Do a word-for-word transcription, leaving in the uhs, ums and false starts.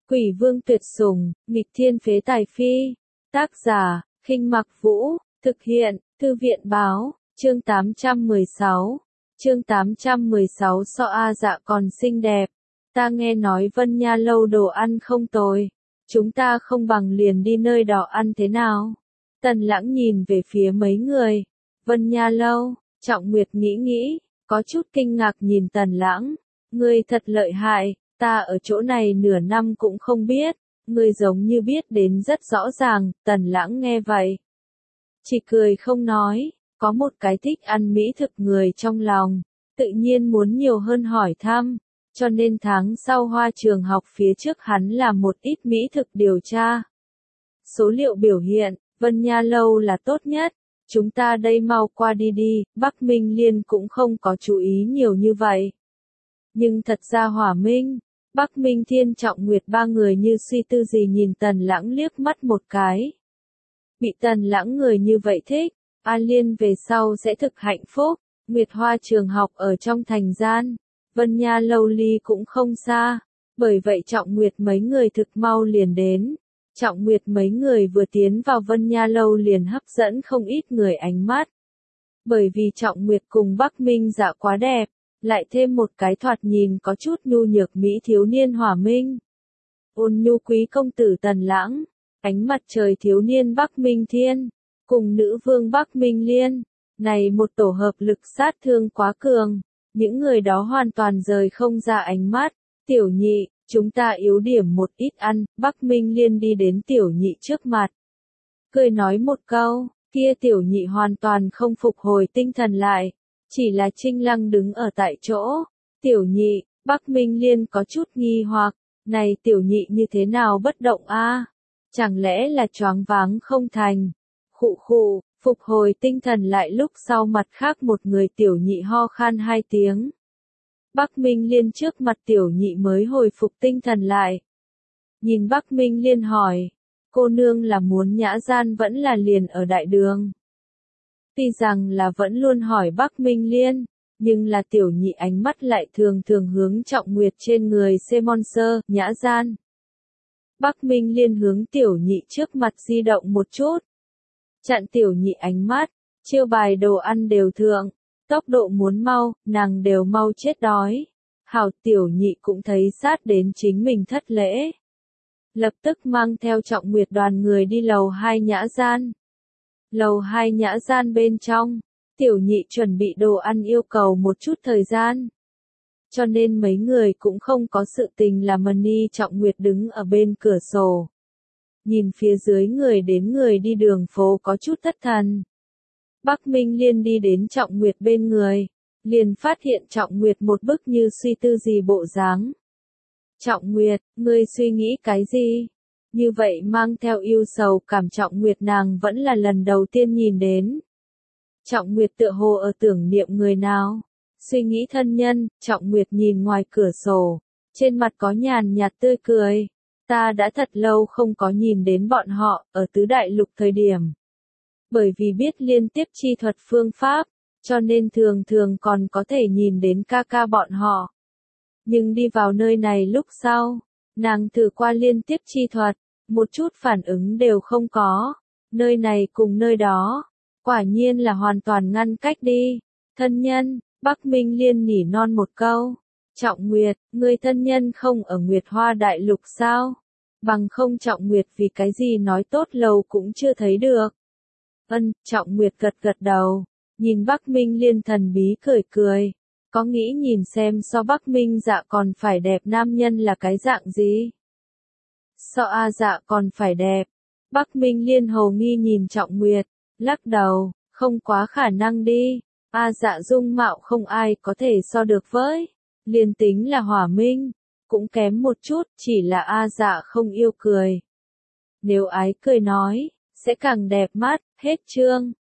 Quỷ vương tuyệt sủng, nghịch thiên phế tài phi. Tác giả, Khinh Mặc Vũ, thực hiện, Thư viện báo, chương tám trăm mười sáu. Chương tám trăm mười sáu So A Dạ còn xinh đẹp. Ta nghe nói Vân Nha lâu đồ ăn không tồi. Chúng ta không bằng liền đi nơi đó ăn thế nào? Tần Lãng nhìn về phía mấy người. Vân Nha lâu, Trọng Nguyệt nghĩ nghĩ, có chút kinh ngạc nhìn Tần Lãng. Ngươi thật lợi hại, ta ở chỗ này nửa năm cũng không biết. Ngươi giống như biết đến rất rõ ràng. Tần Lãng nghe vậy, chỉ cười không nói. Có một cái thích ăn mỹ thực người trong lòng, tự nhiên muốn nhiều hơn hỏi thăm, cho nên tháng sau Hoa Trường học phía trước hắn làm một ít mỹ thực điều tra. Số liệu biểu hiện, Vân Nha lâu là tốt nhất, chúng ta đây mau qua đi đi. Bắc Minh Liên cũng không có chú ý nhiều như vậy. Nhưng thật ra Hỏa Minh, Bắc Minh Thiên, Trọng Nguyệt ba người như suy tư gì nhìn Tần Lãng liếc mắt một cái. Bị Tần Lãng người như vậy thích, A Liên về sau sẽ thực hạnh phúc. Nguyệt Hoa trường học ở trong thành gian, Vân Nha lâu ly cũng không xa, bởi vậy Trọng Nguyệt mấy người thực mau liền đến. Trọng Nguyệt mấy người vừa tiến vào Vân Nha lâu liền hấp dẫn không ít người ánh mắt. Bởi vì Trọng Nguyệt cùng Bắc Minh Dạ quá đẹp, lại thêm một cái thoạt nhìn có chút nhu nhược mỹ thiếu niên Hỏa Minh. Ôn nhu quý công tử Tần Lãng, ánh mặt trời thiếu niên Bắc Minh Thiên, cùng nữ vương Bắc Minh Liên, này một tổ hợp lực sát thương quá cường, những người đó hoàn toàn rời không ra ánh mắt. Tiểu Nhị, chúng ta yếu điểm một ít ăn. Bắc Minh Liên đi đến Tiểu Nhị trước mặt, cười nói một câu, kia Tiểu Nhị hoàn toàn không phục hồi tinh thần lại, chỉ là trinh lăng đứng ở tại chỗ. Tiểu Nhị, Bắc Minh Liên có chút nghi hoặc, này Tiểu Nhị như thế nào bất động a? Chẳng lẽ là choáng váng không thành? Khụ khụ, phục hồi tinh thần lại lúc sau mặt khác một người Tiểu Nhị ho khan hai tiếng. Bắc Minh Liên trước mặt Tiểu Nhị mới hồi phục tinh thần lại. Nhìn Bắc Minh Liên hỏi, cô nương là muốn nhã gian vẫn là liền ở đại đường? Tuy rằng là vẫn luôn hỏi Bắc Minh Liên, nhưng là Tiểu Nhị ánh mắt lại thường thường hướng Trọng Nguyệt trên người Semon Sơ, nhã gian. Bắc Minh Liên hướng Tiểu Nhị trước mặt di động một chút, chặn Tiểu Nhị ánh mắt, chiêu bài đồ ăn đều thượng, tốc độ muốn mau, nàng đều mau chết đói. Hảo, Tiểu Nhị cũng thấy sát đến chính mình thất lễ. Lập tức mang theo Trọng Nguyệt đoàn người đi lầu hai nhã gian. Lầu hai nhã gian bên trong, Tiểu Nhị chuẩn bị đồ ăn yêu cầu một chút thời gian. Cho nên mấy người cũng không có sự tình làm Mani. Trọng Nguyệt đứng ở bên cửa sổ, nhìn phía dưới người đến người đi đường phố có chút thất thần. Bắc Minh Liên đi đến Trọng Nguyệt bên người, liền phát hiện Trọng Nguyệt một bức như suy tư gì bộ dáng. Trọng Nguyệt, ngươi suy nghĩ cái gì? Như vậy mang theo yêu sầu cảm. Trọng Nguyệt nàng vẫn là lần đầu tiên nhìn đến. Trọng Nguyệt tựa hồ ở tưởng niệm người nào? Suy nghĩ thân nhân. Trọng Nguyệt nhìn ngoài cửa sổ, trên mặt có nhàn nhạt tươi cười. Ta đã thật lâu không có nhìn đến bọn họ, ở tứ đại lục thời điểm. Bởi vì biết liên tiếp chi thuật phương pháp, cho nên thường thường còn có thể nhìn đến ca ca bọn họ. Nhưng đi vào nơi này lúc sau, nàng thử qua liên tiếp chi thuật, một chút phản ứng đều không có. Nơi này cùng nơi đó, quả nhiên là hoàn toàn ngăn cách đi. Thân nhân, Bắc Minh Liên nỉ non một câu. Trọng Nguyệt, người thân nhân không ở Nguyệt Hoa Đại Lục sao? Bằng không Trọng Nguyệt vì cái gì nói tốt lầu cũng chưa thấy được. Ân, Trọng Nguyệt gật gật đầu, nhìn Bắc Minh Liên thần bí cười cười. Có nghĩ nhìn xem so Bắc Minh Dạ còn phải đẹp nam nhân là cái dạng gì? So A Dạ còn phải đẹp. Bắc Minh Liên hồ nghi nhìn Trọng Nguyệt, lắc đầu, không quá khả năng đi. A Dạ dung mạo không ai có thể so được với. Liền tính là Hỏa Minh, cũng kém một chút, chỉ là A Dạ không yêu cười. Nếu ái cười nói, sẽ càng đẹp mắt. Hết chương.